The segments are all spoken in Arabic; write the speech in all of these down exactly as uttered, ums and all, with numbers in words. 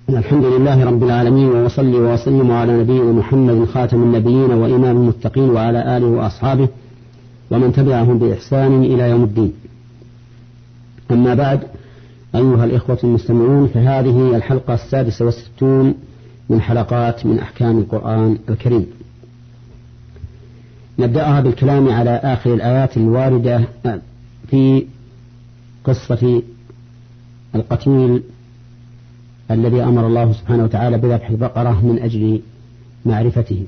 الحمد لله رب العالمين، وصلي وسلم على نبينا محمد خاتم النبيين وإمام المتقين وعلى آله وأصحابه ومن تبعهم بإحسان إلى يوم الدين. أما بعد، أيها الإخوة المستمعون، فهذه الحلقة السادسة والستون من حلقات من أحكام القرآن الكريم. نبدأها بالكلام على آخر الآيات الواردة في قصة القتيل الذي أمر الله سبحانه وتعالى بذبح البقرة من أجل معرفته.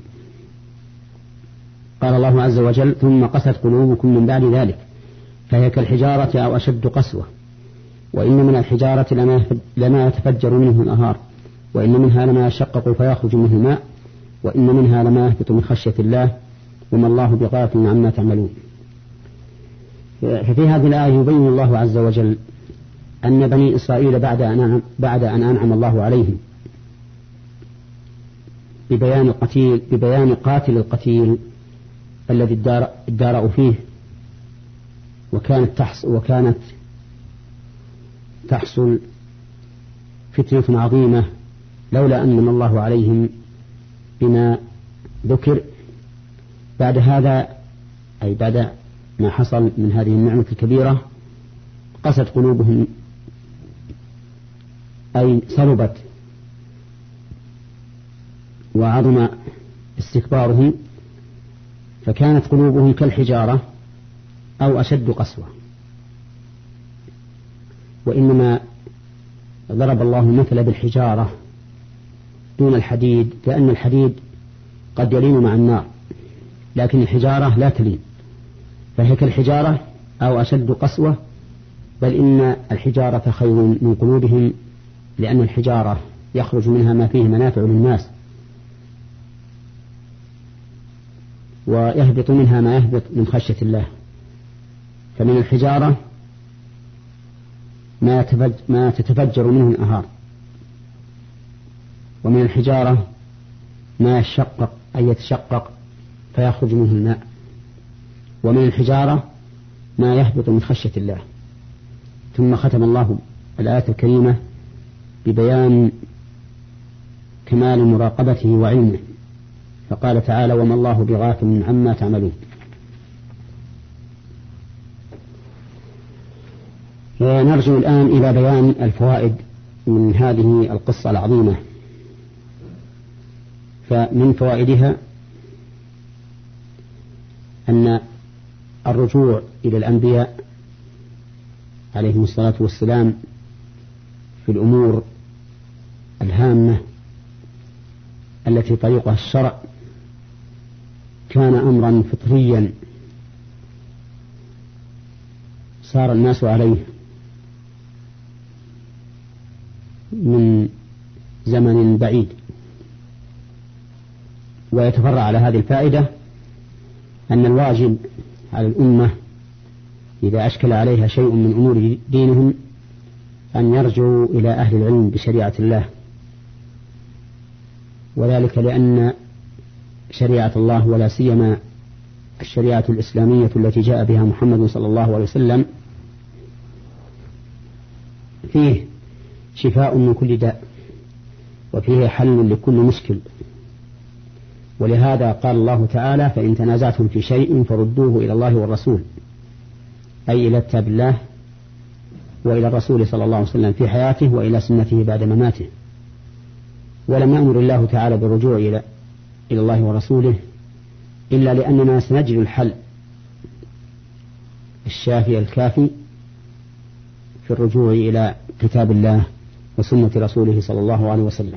قال الله عز وجل: ثم قست قلوبكم من بعد ذلك فهي كالحجارة أو أشد قسوة، وإن من الحجارة لما يتفجر منه الأنهار، وإن منها لما يشقق فيخرج منه الماء، وإن منها لما يهبط من خشية الله وما الله بغافل عما تعملون. ففي هذه الآية يبين الله عز وجل أن بني إسرائيل بعد أن بعد أن أنعم الله عليهم ببيان القتيل ببيان قاتل القتيل الذي ادارأوا فيه، وكانت تحصل وكانت تحصل فتنة عظيمة لولا أن من الله عليهم بما ذكر. بعد هذا، أي بعد ما حصل من هذه النعمة الكبيرة، قست قلوبهم، أي صلبت وعظم استكبارهم، فكانت قلوبهم كالحجارة أو أشد قسوة. وإنما ضرب الله المثل بالحجارة دون الحديد، لأن الحديد قد يلين مع النار، لكن الحجارة لا تلين، فهي كالحجارة أو أشد قسوة. بل إن الحجارة خير من قلوبهم، لأن الحجارة يخرج منها ما فيه منافع للناس، ويهبط منها ما يهبط من خشية الله. فمن الحجارة ما تتفجر منه الأنهار، ومن الحجارة ما يشقق أي يتشقق فيخرج منه الماء، ومن الحجارة ما يهبط من خشية الله. ثم ختم الله الآية الكريمة ببيان كمال مراقبته وعلمه، فقال تعالى: وما الله بغافل عما تعملون. ونرجع الآن إلى بيان الفوائد من هذه القصة العظيمة. فمن فوائدها أن الرجوع إلى الأنبياء عليهم الصلاة والسلام في الأمور الهامة التي طريقها الشرع كان أمرا فطريا صار الناس عليه من زمن بعيد. ويتفرع على هذه الفائدة أن الواجب على الأمة إذا أشكل عليها شيء من أمور دينهم أن يرجعوا إلى أهل العلم بشريعة الله، وذلك لأن شريعة الله ولا سيما الشريعة الإسلامية التي جاء بها محمد صلى الله عليه وسلم فيه شفاء من كل داء، وفيه حل لكل مشكل. ولهذا قال الله تعالى: فإن تنازعتم في شيء فردوه إلى الله والرسول، أي إلى كتاب الله وإلى الرسول صلى الله عليه وسلم في حياته وإلى سنته بعد مماته. ولم يأمر الله تعالى بالرجوع إلى إلى الله ورسوله إلا لأننا سنجد الحل الشافي الكافي في الرجوع إلى كتاب الله وسنة رسوله صلى الله عليه وسلم.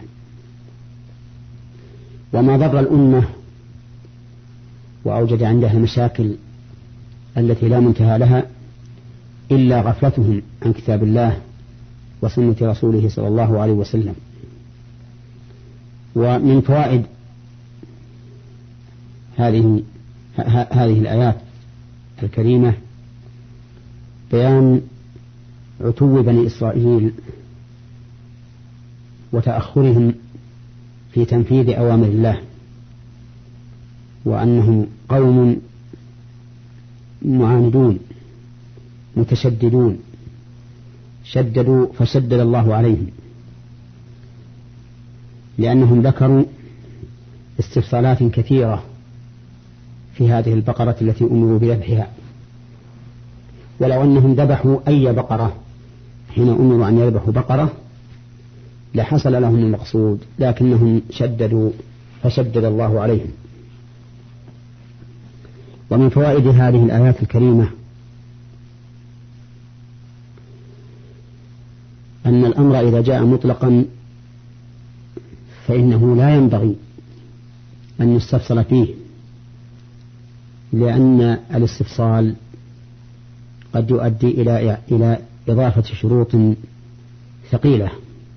وما ضر الأمة وأوجد عندها المشاكل التي لا منتهى لها إلا غفلتهم عن كتاب الله وسنة رسوله صلى الله عليه وسلم. ومن فوائد هذه هذه الآيات الكريمة بيان عتو بني إسرائيل وتأخرهم في تنفيذ أوامر الله، وأنهم قوم معاندون متشددون، شددوا فشدد الله عليهم. لأنهم ذكروا استفصالات كثيرة في هذه البقرة التي أمروا بذبحها، ولو أنهم ذبحوا أي بقرة حين أمروا أن يذبحوا بقرة لحصل لهم المقصود، لكنهم شددوا فشدد الله عليهم. ومن فوائد هذه الآيات الكريمة أن الأمر إذا جاء مطلقا فإنه لا ينبغي أن يستفصل فيه، لأن الاستفصال قد يؤدي إلى إلى إضافة شروط ثقيلة.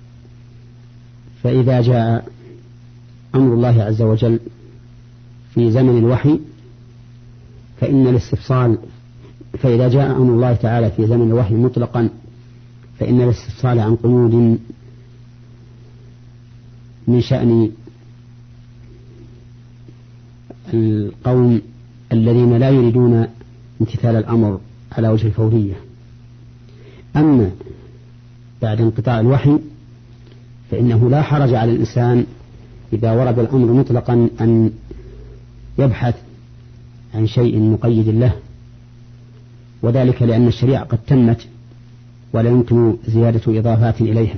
فإذا جاء أمر الله عز وجل في زمن الوحي فإن الاستفصال فإذا جاء أمر الله تعالى في زمن الوحي مطلقا فإن الاستفصال عن قيود من شأن القوم الذين لا يريدون امتثال الأمر على وجه الفورية. أما بعد انقطاع الوحي فإنه لا حرج على الإنسان إذا ورد الأمر مطلقا أن يبحث عن شيء مقيد له، وذلك لأن الشريعة قد تمت ولا يمكن زيادة إضافات إليها.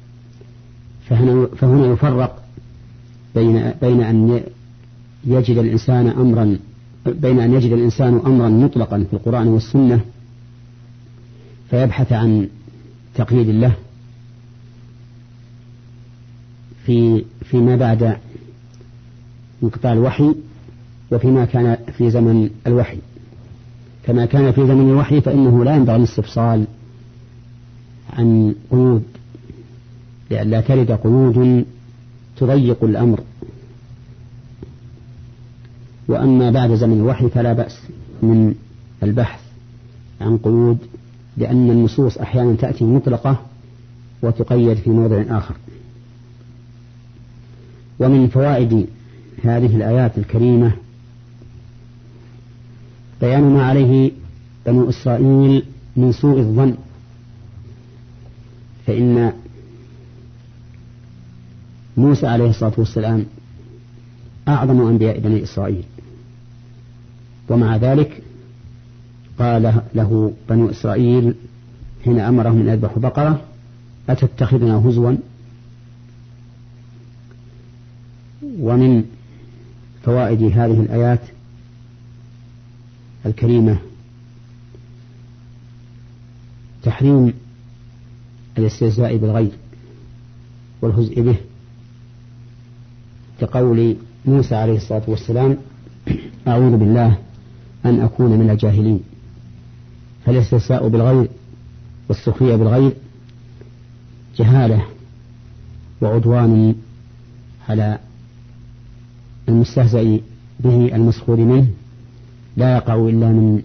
فهنا يفرق بين بين أن يجد الإنسان أمرا بين أن يجد الإنسان أمرا مطلقا في القرآن والسنة فيبحث عن تقييد له في فيما بعد انقطاع الوحي، وفيما كان في زمن الوحي. كما كان في زمن الوحي فإنه لا ينبغي الاستفصال عن قيود لئلا ترد قيود تضيق الأمر. وأما بعد زمن الوحي فلا بأس من البحث عن قيود، لأن النصوص أحيانا تأتي مطلقة وتقيد في موضع آخر. ومن فوائد هذه الآيات الكريمة بيان ما عليه بنو إسرائيل من سوء الظن، فإن موسى عليه الصلاة والسلام أعظم أنبياء بني إسرائيل، ومع ذلك قال له بنو إسرائيل حين أمرهم أن يذبحوا بقرة: أتتخذنا هزوا؟ ومن فوائد هذه الآيات الكريمة تحريم الاستهزاء بالغير والهزء به، كقول موسى عليه الصلاة والسلام: أعوذ بالله أن أكون من الجاهلين. فالاستهزاء بالغير والسخرية بالغير جهالة وعدوان على المستهزئ به المسخور منه، لا يقع إلا من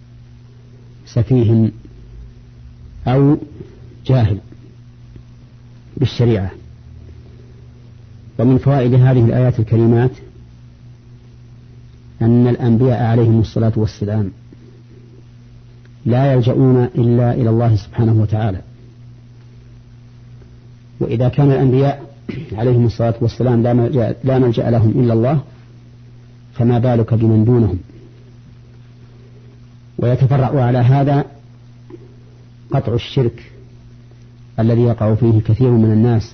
سفيه أو جاهل بالشريعة. ومن فوائد هذه الآيات الكريمات أن الأنبياء عليهم الصلاة والسلام لا يلجؤون إلا إلى الله سبحانه وتعالى، وإذا كان الأنبياء عليهم الصلاة والسلام لا ملجأ, لا ملجأ لهم إلا الله، فما بالك بمن دونهم. ويتفرع على هذا قطع الشرك الذي يقع فيه كثير من الناس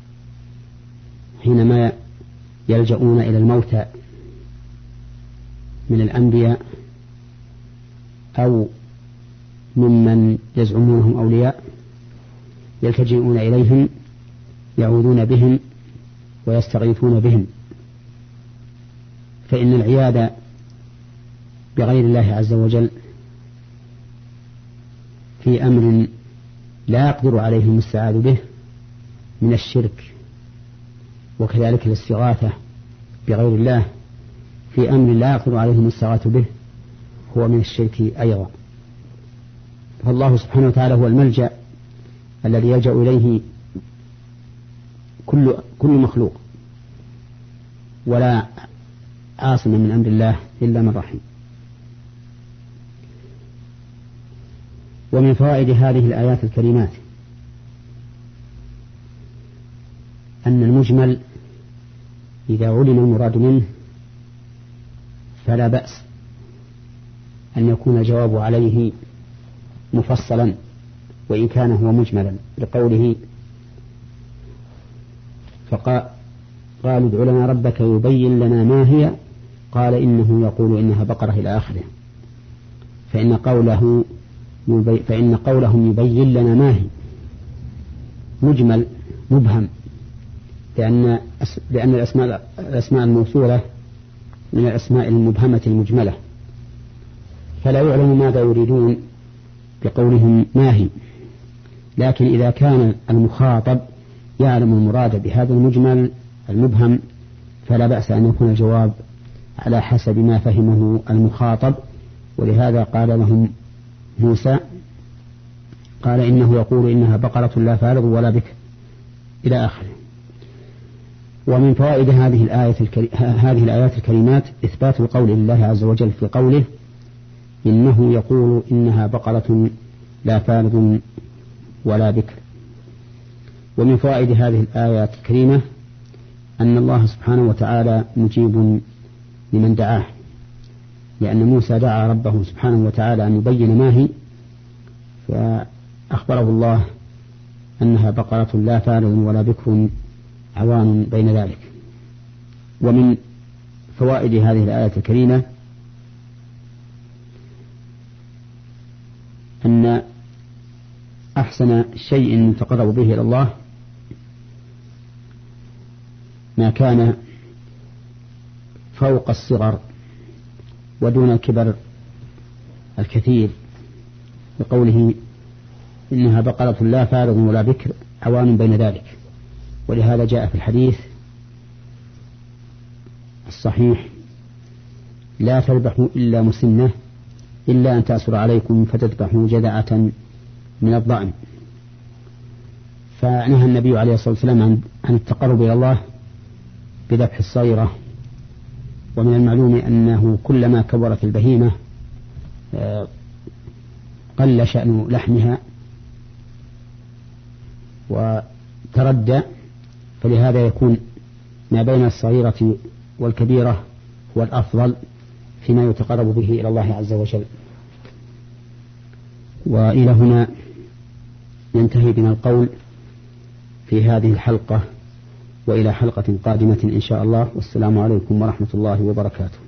حينما يلجؤون إلى الموتى من الأنبياء أو ممن يزعمونهم أولياء، يلتجئون إليهم يعوذون بهم ويستغيثون بهم. فإن العياذ بغير الله عز وجل في أمر لا يقدر عليه المستعاذ به من الشرك، وكذلك الاستغاثة بغير الله في أمر لا يقدر عليه المستغاث به هو من الشرك أيضا. فالله سبحانه وتعالى هو الملجأ الذي يلجأ إليه كل كل مخلوق، ولا عاصم من أمر الله إلا من رحم. ومن فوائد هذه الآيات الكريمات أن المجمل إذا علم المراد منه فلا بأس أن يكون الجواب عليه مفصلا وإن كان هو مجملا، لقوله فقالوا ادع لنا ربك يبين لنا ما هي قال إنه يقول إنها بقرة إلى آخره. فإن قوله يبي فإن قولهم يبين لنا ما هي مجمل مبهم، لأن لأن الأسماء الأسماء الموصولة من الأسماء المبهمة المجملة، فلا يعلم ماذا يريدون بقولهم ما هي. لكن إذا كان المخاطب يعلم المراد بهذا المجمل المبهم فلا بأس أن يكون الجواب على حسب ما فهمه المخاطب. ولهذا قال لهم موسى قال إنه يقول إنها بقرة لا فارض ولا بكر إلى آخره. ومن فوائد هذه الآية الكري... هذه الآيات الكريمات إثبات القول لله عز وجل في قوله إنه يقول إنها بقرة لا فارض ولا بكر. ومن فوائد هذه الآيات الكريمة أن الله سبحانه وتعالى مجيب لمن دعاه، لأن موسى دعا ربه سبحانه وتعالى أن يبين ما هي، فأخبره الله أنها بقرة لا فارض ولا بكر عوان بين ذلك. ومن فوائد هذه الآية الكريمة أن أحسن شيء يتقرب به إلى الله ما كان فوق الصغر ودون الكبر الكثير، بقوله إنها بقرة لا فارض ولا بكر عوان بين ذلك. ولهذا جاء في الحديث الصحيح لا تذبحوا إلا مسنة إلا أن تأسر عليكم فتذبحوا جذعة من الضأن. فنهى النبي عليه الصلاة والسلام عن, عن التقرب إلى الله بذبح الصغيرة. ومن المعلوم أنه كلما كبرت البهيمة قل شأن لحمها وتردى، فلهذا يكون ما بين الصغيرة والكبيرة هو الأفضل فيما يتقرب به إلى الله عز وجل. وإلى هنا ينتهي بنا القول في هذه الحلقة، وإلى حلقة قادمة إن شاء الله، والسلام عليكم ورحمة الله وبركاته.